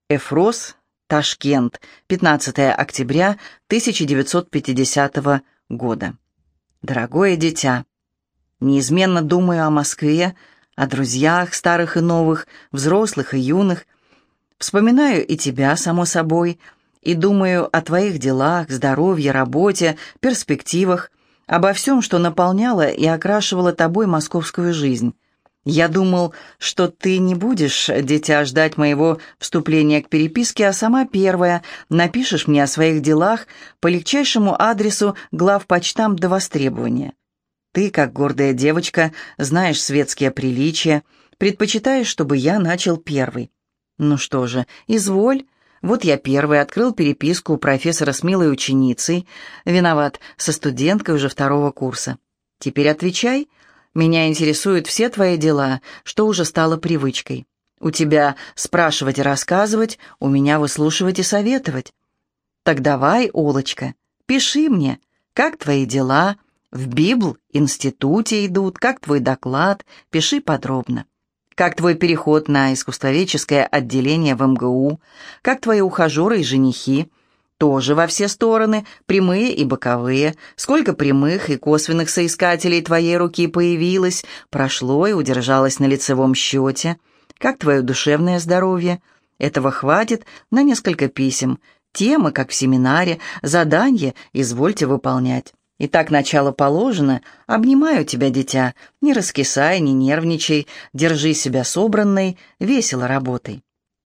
Эфрос, Ташкент, 15 октября 1950 года. Дорогое дитя, неизменно думаю о Москве, о друзьях, старых и новых, взрослых и юных. Вспоминаю и тебя, само собой, и думаю о твоих делах, здоровье, работе, перспективах, обо всем, что наполняло и окрашивало тобой московскую жизнь. Я думал, что ты не будешь, дитя, ждать моего вступления к переписке, а сама первая напишешь мне о своих делах по легчайшему адресу главпочтамт до востребования. Ты, как гордая девочка, знаешь светские приличия, предпочитаешь, чтобы я начал первый. Ну что же, изволь. Вот я первый открыл переписку у профессора с милой ученицей, виноват, со студенткой уже 2-го курса. Теперь отвечай. Меня интересуют все твои дела, что уже стало привычкой. У тебя спрашивать и рассказывать, у меня выслушивать и советовать. Так давай, Олочка, пиши мне, как твои дела, в институте идут, как твой доклад, пиши подробно. Как твой переход на искусствоведческое отделение в МГУ, как твои ухажеры и женихи, тоже во все стороны, прямые и боковые, сколько прямых и косвенных соискателей твоей руки появилось, прошло и удержалось на лицевом счете, как твое душевное здоровье. Этого хватит на несколько писем, темы, как в семинаре, задания извольте выполнять. Итак, начало положено. Обнимаю тебя, дитя. Не раскисай, не нервничай, держи себя собранной, весело работай.